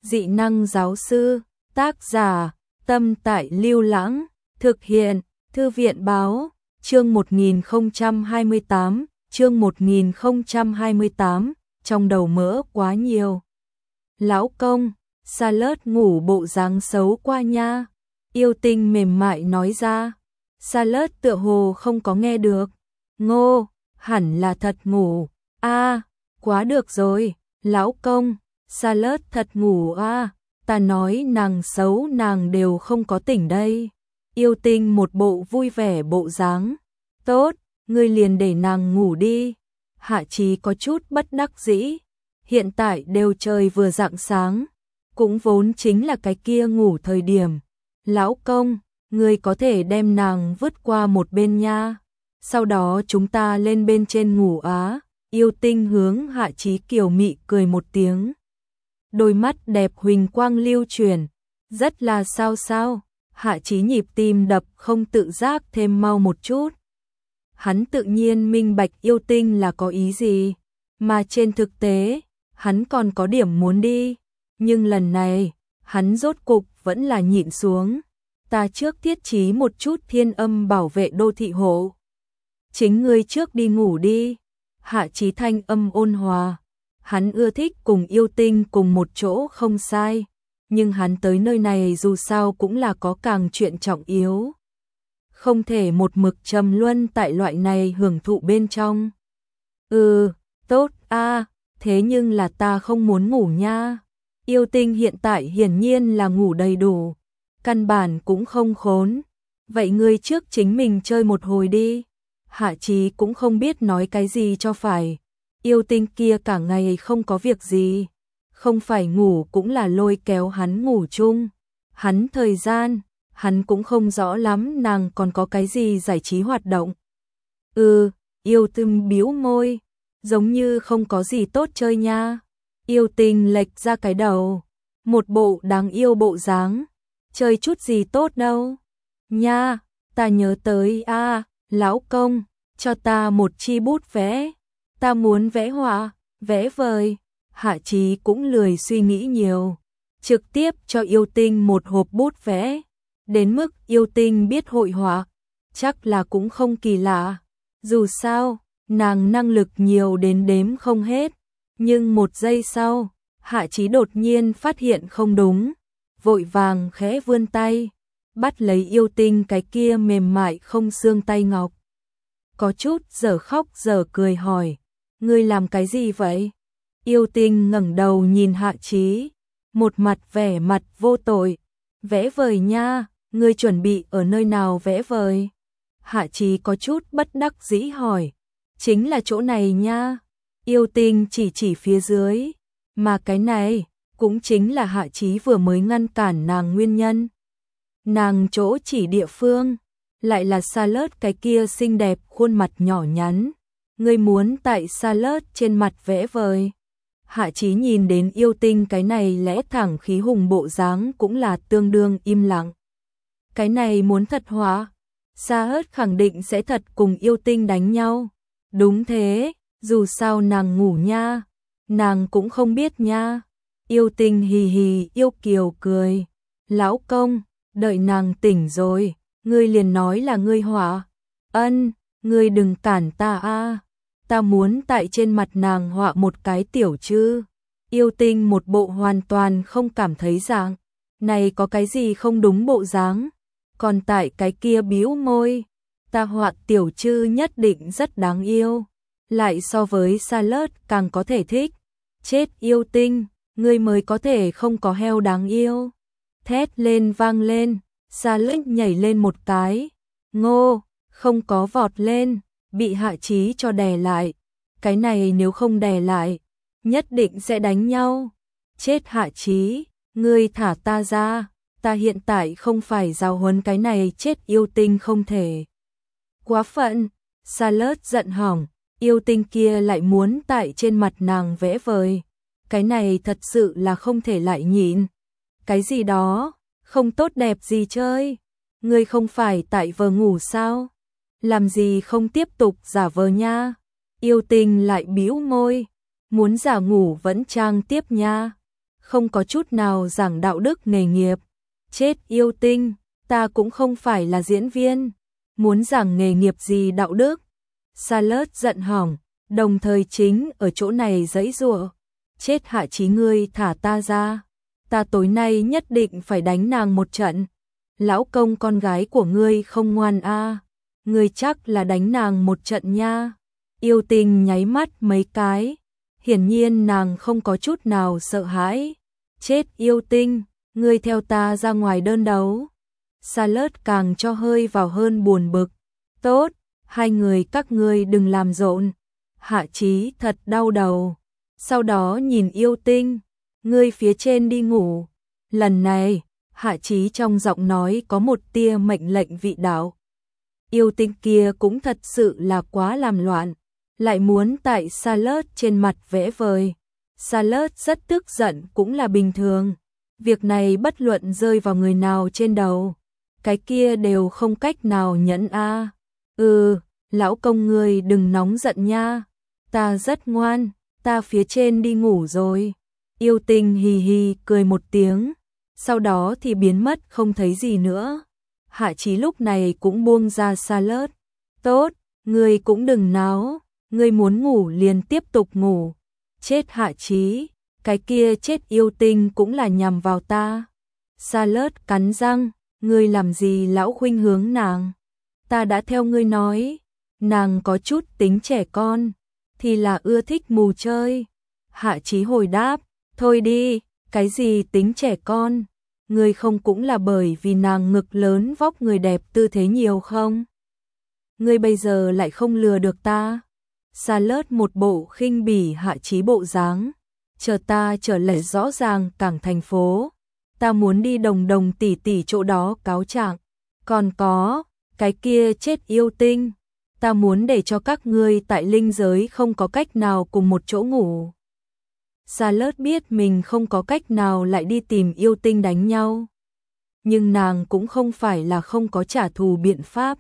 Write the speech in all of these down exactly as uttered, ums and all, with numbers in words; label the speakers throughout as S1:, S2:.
S1: Dị năng giáo sư, tác giả, Tâm Tại Lưu Lãng, thực hiện, Thư viện báo, chương một nghìn không trăm hai mươi tám, chương một nghìn không trăm hai mươi tám, trong đầu mỡ quá nhiều. Lão công, Charlotte ngủ bộ dáng xấu qua nha, Yêu Tinh mềm mại nói ra. Charlotte tựa hồ không có nghe được. Ngô, hẳn là thật ngủ. A, quá được rồi, lão công, Charlotte thật ngủ a, ta nói nàng xấu nàng đều không có tỉnh đây. Yêu Tinh một bộ vui vẻ bộ dáng. Tốt, ngươi liền để nàng ngủ đi. Hạ Chí có chút bất đắc dĩ. Hiện tại đều trời vừa rạng sáng, cũng vốn chính là cái kia ngủ thời điểm. Lão công, ngươi có thể đem nàng vứt qua một bên nha. Sau đó chúng ta lên bên trên ngủ á. Yêu Tinh hướng Hạ Chí kiều mị cười một tiếng. Đôi mắt đẹp huỳnh quang lưu chuyển, rất là sao sao. Hạ Chí nhịp tim đập không tự giác thêm mau một chút. Hắn tự nhiên minh bạch Yêu Tinh là có ý gì, mà trên thực tế, hắn còn có điểm muốn đi, nhưng lần này, hắn rốt cục vẫn là nhịn xuống. Ta trước thiết trí một chút thiên âm bảo vệ đô thị hộ. Chính ngươi trước đi ngủ đi. Hạ Chí thanh âm ôn hòa. Hắn ưa thích cùng Yêu Tinh cùng một chỗ không sai, nhưng hắn tới nơi này dù sao cũng là có càng chuyện trọng yếu. Không thể một mực trầm luân tại loại này hưởng thụ bên trong. Ừ, tốt a, thế nhưng là ta không muốn ngủ nha. Yêu Tinh hiện tại hiển nhiên là ngủ đầy đủ, căn bản cũng không khốn. Vậy ngươi trước chính mình chơi một hồi đi. Hạ Chí cũng không biết nói cái gì cho phải. Yêu Tinh kia cả ngày không có việc gì, không phải ngủ cũng là lôi kéo hắn ngủ chung. Hắn thời gian, hắn cũng không rõ lắm nàng còn có cái gì giải trí hoạt động. Ừ, Yêu Tinh bĩu môi, giống như không có gì tốt chơi nha. Yêu Tinh lệch ra cái đầu, một bộ đáng yêu bộ dáng. Chơi chút gì tốt đâu. Nha, ta nhớ tới a, à, lão công, cho ta một chi bút vẽ. Ta muốn vẽ họa, vẽ vời. Hạ Chí cũng lười suy nghĩ nhiều, trực tiếp cho Yêu Tinh một hộp bút vẽ. Đến mức Yêu Tinh biết hội họa, chắc là cũng không kỳ lạ. Dù sao, nàng năng lực nhiều đến đếm không hết. Nhưng một giây sau, Hạ Chí đột nhiên phát hiện không đúng, vội vàng khẽ vươn tay, bắt lấy Yêu Tinh cái kia mềm mại không xương tay ngọc. Có chút giờ khóc giờ cười hỏi, ngươi làm cái gì vậy? Yêu Tinh ngẩng đầu nhìn Hạ Chí, một mặt vẻ mặt vô tội. Vẽ vời nha, ngươi chuẩn bị ở nơi nào vẽ vời? Hạ Chí có chút bất đắc dĩ hỏi, chính là chỗ này nha. Yêu Tinh chỉ chỉ phía dưới, mà cái này cũng chính là Hạ Chí vừa mới ngăn cản nàng nguyên nhân. Nàng chỗ chỉ địa phương, lại là Charlotte cái kia xinh đẹp khuôn mặt nhỏ nhắn. Ngươi muốn tại Charlotte trên mặt vẽ vời. Hạ Chí nhìn đến Yêu Tinh cái này lẽ thẳng khí hùng bộ dáng cũng là tương đương im lặng. Cái này muốn thật hóa, Charlotte khẳng định sẽ thật cùng Yêu Tinh đánh nhau. Đúng thế, dù sao nàng ngủ nha, nàng cũng không biết nha. Yêu Tinh hì hì yêu kiều cười. Lão công, đợi nàng tỉnh rồi, ngươi liền nói là ngươi họa. Ân, ngươi đừng cản ta a. Ta muốn tại trên mặt nàng họa một cái tiểu chư. Yêu Tinh một bộ hoàn toàn không cảm thấy dạng này có cái gì không đúng bộ dáng. Còn tại cái kia bĩu môi, ta họa tiểu chư nhất định rất đáng yêu, lại so với Charlotte càng có thể thích. Chết Yêu Tinh, ngươi mới có thể không có heo đáng yêu. Thét lên vang lên, Charlotte nhảy lên một cái. Ngô, không có vọt lên, bị Hạ Chí cho đè lại. Cái này nếu không đè lại, nhất định sẽ đánh nhau. Chết Hạ Chí, ngươi thả ta ra, ta hiện tại không phải giáo huấn cái này chết Yêu Tinh không thể. Quá phận, Charlotte giận hỏng, Yêu Tinh kia lại muốn tại trên mặt nàng vẽ vời. Cái này thật sự là không thể lại nhịn. Cái gì đó, không tốt đẹp gì chơi. Ngươi không phải tại vờ ngủ sao? Làm gì không tiếp tục giả vờ nha. Yêu Tinh lại bĩu môi, muốn giả ngủ vẫn trang tiếp nha. không có chút nào giảng đạo đức nghề nghiệp. Chết yêu tinh, ta cũng không phải là diễn viên, muốn giảng nghề nghiệp gì đạo đức. Charlotte giận hỏng, đồng thời chính ở chỗ này giãy giụa. Chết Hạ Chí, ngươi thả ta ra, ta tối nay nhất định phải đánh nàng một trận. Lão công con gái của ngươi không ngoan a, à. Ngươi chắc là đánh nàng một trận nha. Yêu tinh nháy mắt mấy cái, hiển nhiên nàng không có chút nào sợ hãi. Chết yêu tinh, ngươi theo ta ra ngoài đơn đấu. Charlotte càng cho hơi vào hơn buồn bực. Tốt, hai người các ngươi đừng làm rộn. Hạ Chí thật đau đầu. Sau đó nhìn yêu tinh, ngươi phía trên đi ngủ. Lần này, Hạ Chí trong giọng nói có một tia mệnh lệnh vị đạo. Yêu tinh kia cũng thật sự là quá làm loạn, lại muốn tại Charlotte trên mặt vẽ vời. Charlotte rất tức giận cũng là bình thường. Việc này bất luận rơi vào người nào trên đầu, cái kia đều không cách nào nhẫn a. À. Ừ, lão công ngươi đừng nóng giận nha. Ta rất ngoan, ta phía trên đi ngủ rồi. Yêu tinh hì hì cười một tiếng, sau đó thì biến mất không thấy gì nữa. Hạ Chí lúc này cũng buông ra Charlotte. Tốt, ngươi cũng đừng náo, ngươi muốn ngủ liền tiếp tục ngủ. Chết Hạ Chí, cái kia chết yêu tinh cũng là nhằm vào ta. Charlotte cắn răng, ngươi làm gì lão khuynh hướng nàng? Ta đã theo ngươi nói, nàng có chút tính trẻ con, thì là ưa thích mù chơi. Hạ Chí hồi đáp, thôi đi, cái gì tính trẻ con? Ngươi không cũng là bởi vì nàng ngực lớn vóc người đẹp tư thế nhiều không? Ngươi bây giờ lại không lừa được ta. Charlotte một bộ khinh bỉ Hạ Chí bộ dáng. Chờ ta trở lại rõ ràng cảng thành phố, ta muốn đi Đồng Đồng tỷ tỷ chỗ đó cáo trạng. Còn có, cái kia chết yêu tinh, ta muốn để cho các ngươi tại linh giới không có cách nào cùng một chỗ ngủ. Charlotte biết mình không có cách nào lại đi tìm yêu tinh đánh nhau, nhưng nàng cũng không phải là không có trả thù biện pháp.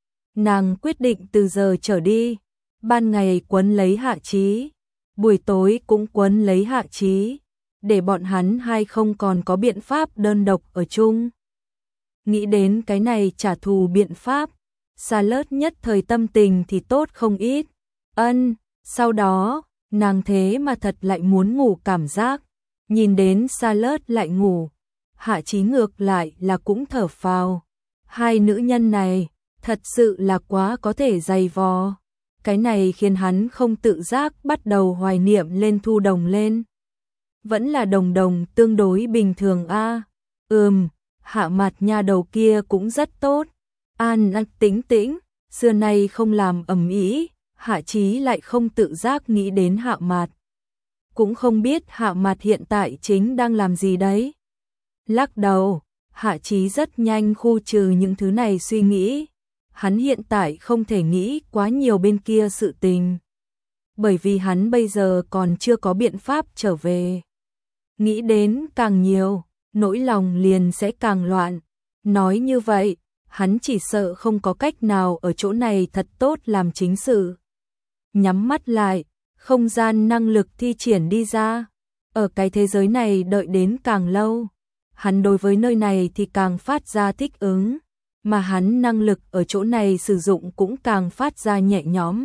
S1: Nàng quyết định từ giờ trở đi, ban ngày quấn lấy Hạ Chí, buổi tối cũng quấn lấy Hạ Chí, để bọn hắn hai không còn có biện pháp đơn độc ở chung. Nghĩ đến cái này trả thù biện pháp, Charlotte nhất thời tâm tình thì tốt không ít. Ân, sau đó, nàng thế mà thật lại muốn ngủ cảm giác. Nhìn đến Charlotte lại ngủ, Hạ Chí ngược lại là cũng thở phào. Hai nữ nhân này, thật sự là quá có thể dày vò. Cái này khiến hắn không tự giác bắt đầu hoài niệm lên Thu Đồng lên. Vẫn là Đồng Đồng tương đối bình thường a. À. Ừm, Hạ Mạt nha đầu kia cũng rất tốt. An an tĩnh tĩnh, xưa nay không làm ầm ĩ. Hạ Chí lại không tự giác nghĩ đến Hạ Mạt. Cũng không biết Hạ Mạt hiện tại chính đang làm gì đấy. Lắc đầu, Hạ Chí rất nhanh khu trừ những thứ này suy nghĩ. Hắn hiện tại không thể nghĩ quá nhiều bên kia sự tình, bởi vì hắn bây giờ còn chưa có biện pháp trở về. Nghĩ đến càng nhiều, nỗi lòng liền sẽ càng loạn. Nói như vậy, hắn chỉ sợ không có cách nào ở chỗ này thật tốt làm chính sự. Nhắm mắt lại, không gian năng lực thi triển đi ra. Ở cái thế giới này đợi đến càng lâu, hắn đối với nơi này thì càng phát ra thích ứng. Mà hắn năng lực ở chỗ này sử dụng cũng càng phát ra nhẹ nhõm.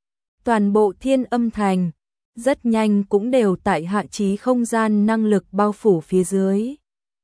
S1: Toàn bộ Thiên Âm Thành, rất nhanh cũng đều tại Hạ Chí không gian năng lực bao phủ phía dưới.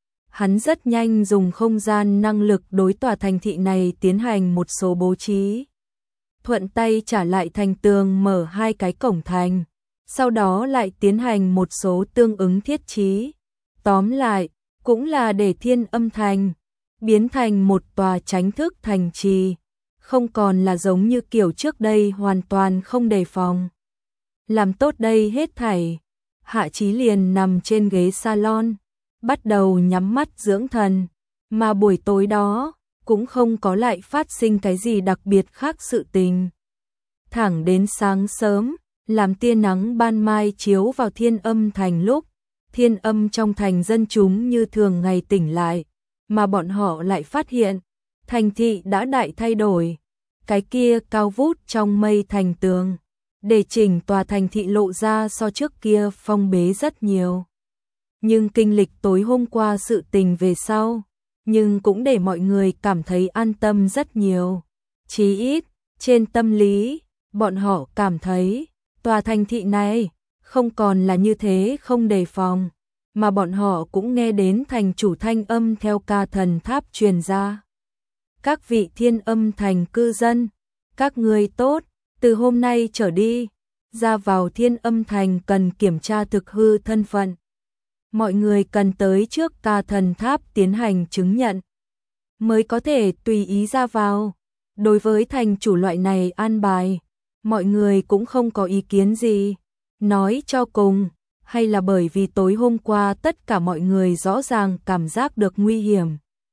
S1: Hắn rất nhanh dùng không gian năng lực đối tòa thành thị này tiến hành một số bố trí. Thuận tay trả lại thành tường mở hai cái cổng thành, sau đó lại tiến hành một số tương ứng thiết trí. Tóm lại, cũng là để Thiên Âm Thành biến thành một tòa tránh thức thành trì, không còn là giống như kiểu trước đây hoàn toàn không đề phòng. Làm tốt đây hết thảy, Hạ Chí liền nằm trên ghế salon, bắt đầu nhắm mắt dưỡng thần, mà buổi tối đó cũng không có lại phát sinh cái gì đặc biệt khác sự tình. Thẳng đến sáng sớm, làm tia nắng ban mai chiếu vào Thiên Âm Thành lúc, Thiên Âm trong thành dân chúng như thường ngày tỉnh lại. Mà bọn họ lại phát hiện, thành thị đã đại thay đổi. Cái kia cao vút trong mây thành tường, để chỉnh tòa thành thị lộ ra so trước kia phong bế rất nhiều. nhưng kinh lịch tối hôm qua sự tình về sau, nhưng cũng để mọi người cảm thấy an tâm rất nhiều. Chí ít, trên tâm lý, bọn họ cảm thấy, tòa thành thị này, không còn là như thế không đề phòng, mà bọn họ cũng nghe đến thành chủ thanh âm theo ca thần tháp truyền ra. Các vị Thiên Âm thành cư dân, các ngươi tốt, từ hôm nay trở đi, ra vào Thiên Âm thành cần kiểm tra thực hư thân phận. Mọi người cần tới trước ca thần tháp tiến hành chứng nhận, mới có thể tùy ý ra vào. Đối với thành chủ loại này an bài, mọi người cũng không có ý kiến gì. Nói cho cùng, hay là bởi vì tối hôm qua tất cả mọi người rõ ràng cảm giác được nguy hiểm.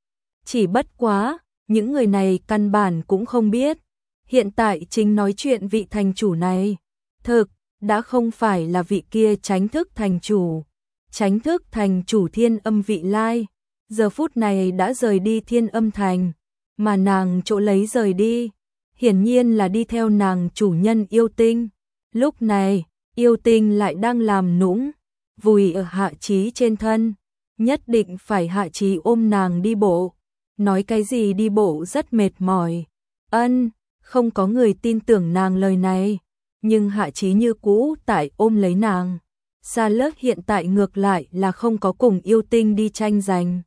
S1: Chỉ bất quá, những người này căn bản cũng không biết, hiện tại chính nói chuyện vị thành chủ này, thực, đã không phải là vị kia Chánh thức thành chủ. Chánh thức thành chủ Thiên Âm Vị Lai, giờ phút này đã rời đi Thiên Âm thành, mà nàng chỗ lấy rời đi, hiển nhiên là đi theo nàng chủ nhân Yêu Tinh. Lúc này, Yêu Tinh lại đang làm nũng, vùi ở Hạ Chí trên thân, nhất định phải Hạ Chí ôm nàng đi bộ. Nói cái gì đi bộ rất mệt mỏi. Ân, không có người tin tưởng nàng lời này, nhưng Hạ Chí như cũ tại ôm lấy nàng. Sa Lớt hiện tại ngược lại là không có cùng Yêu Tinh đi tranh giành.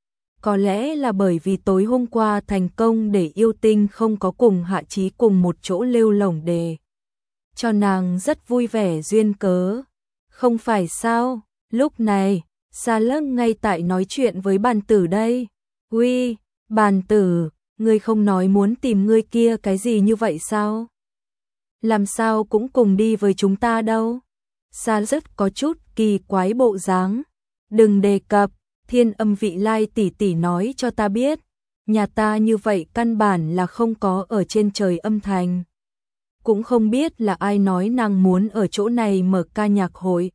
S1: Có lẽ là bởi vì tối hôm qua thành công để Yêu Tinh không có cùng Hạ Chí cùng một chỗ lêu lổng đề. Cho nàng rất vui vẻ duyên cớ. Không phải sao, lúc này, Sa Lớt ngay tại nói chuyện với bàn tử đây. Uy, bàn tử, ngươi không nói muốn tìm ngươi kia cái gì như vậy sao? Làm sao cũng cùng đi với chúng ta đâu? Sa rất có chút kỳ quái bộ dáng. Đừng đề cập, Thiên Âm Vị Lai tỷ tỷ nói cho ta biết, nhà ta như vậy căn bản là không có ở trên trời âm thành. Cũng không biết là ai nói nàng muốn ở chỗ này mở ca nhạc hội.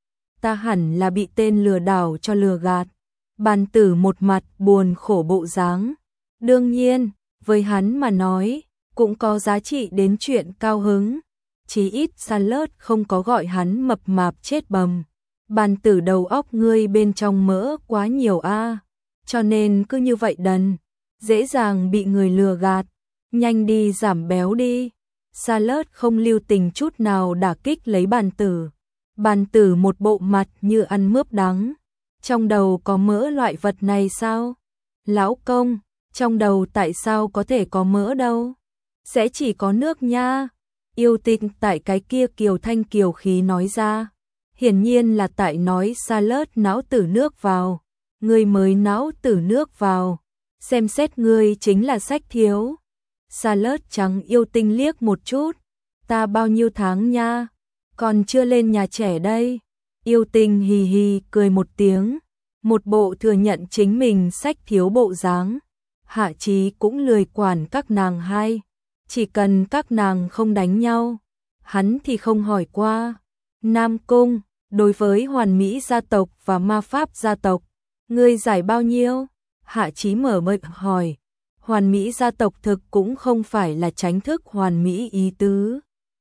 S1: Ta hẳn là bị tên lừa đảo cho lừa gạt. Bàn tử một mặt buồn khổ bộ dáng. Đương nhiên, với hắn mà nói, cũng có giá trị đến chuyện cao hứng. Chí ít Sa Lớt không có gọi hắn mập mạp chết bầm. Bàn tử đầu óc ngươi bên trong mỡ quá nhiều a, cho nên cứ như vậy đần, dễ dàng bị người lừa gạt. Nhanh đi giảm béo đi. Sa Lớt không lưu tình chút nào đả kích lấy bàn tử. Bàn tử một bộ mặt như ăn mướp đắng. Trong đầu có mỡ loại vật này sao? Lão công, trong đầu tại sao có thể có mỡ đâu? Sẽ chỉ có nước nha. Yêu Tinh tại cái kia kiều thanh kiều khí nói ra. Hiển nhiên là tại nói Sa Lớt não tử nước vào. Ngươi mới não tử nước vào. Xem xét ngươi chính là sách thiếu. Sa Lớt trắng Yêu Tinh liếc một chút. Ta bao nhiêu tháng nha? Còn chưa lên nhà trẻ đây. Yêu Tinh hì hì cười một tiếng. Một bộ thừa nhận chính mình sách thiếu bộ dáng. Hạ Chí cũng lười quản các nàng hai. Chỉ cần các nàng không đánh nhau, hắn thì không hỏi qua. Nam Cung, đối với Hoàn Mỹ gia tộc và Ma Pháp gia tộc, ngươi giải bao nhiêu? Hạ Chí mở miệng hỏi. Hoàn Mỹ gia tộc thực cũng không phải là Chánh thức hoàn mỹ ý tứ.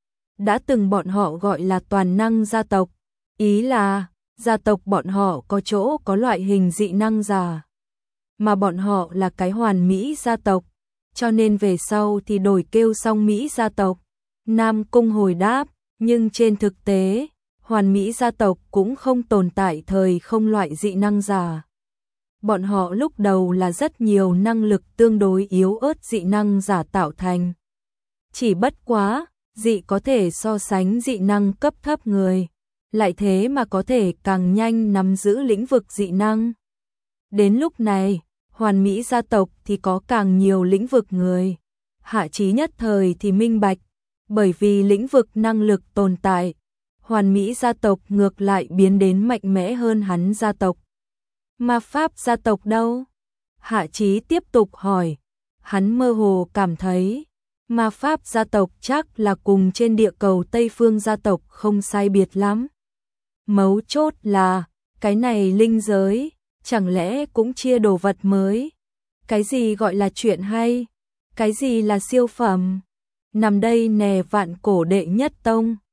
S1: Đã từng bọn họ gọi là toàn năng gia tộc, ý là gia tộc bọn họ có chỗ có loại hình dị năng giả, mà bọn họ là cái hoàn mỹ gia tộc, cho nên về sau thì đổi kêu song mỹ gia tộc. Nam Cung hồi đáp, nhưng trên thực tế, hoàn mỹ gia tộc cũng không tồn tại thời không loại dị năng giả. Bọn họ lúc đầu là rất nhiều năng lực tương đối yếu ớt dị năng giả tạo thành. Chỉ bất quá, dị có thể so sánh dị năng cấp thấp người, lại thế mà có thể càng nhanh nắm giữ lĩnh vực dị năng. Đến lúc này, hoàn mỹ gia tộc thì có càng nhiều lĩnh vực người. Hạ Chí nhất thời thì minh bạch, bởi vì lĩnh vực năng lực tồn tại, hoàn mỹ gia tộc ngược lại biến đến mạnh mẽ hơn hắn gia tộc. Ma Pháp gia tộc đâu? Hạ Chí tiếp tục hỏi. Hắn mơ hồ cảm thấy, Ma Pháp gia tộc chắc là cùng trên địa cầu Tây Phương gia tộc không sai biệt lắm. Mấu chốt là, cái này linh giới, chẳng lẽ cũng chia đồ vật mới? Cái gì gọi là chuyện hay? Cái gì là siêu phẩm? Nằm đây nè vạn cổ đệ nhất tông,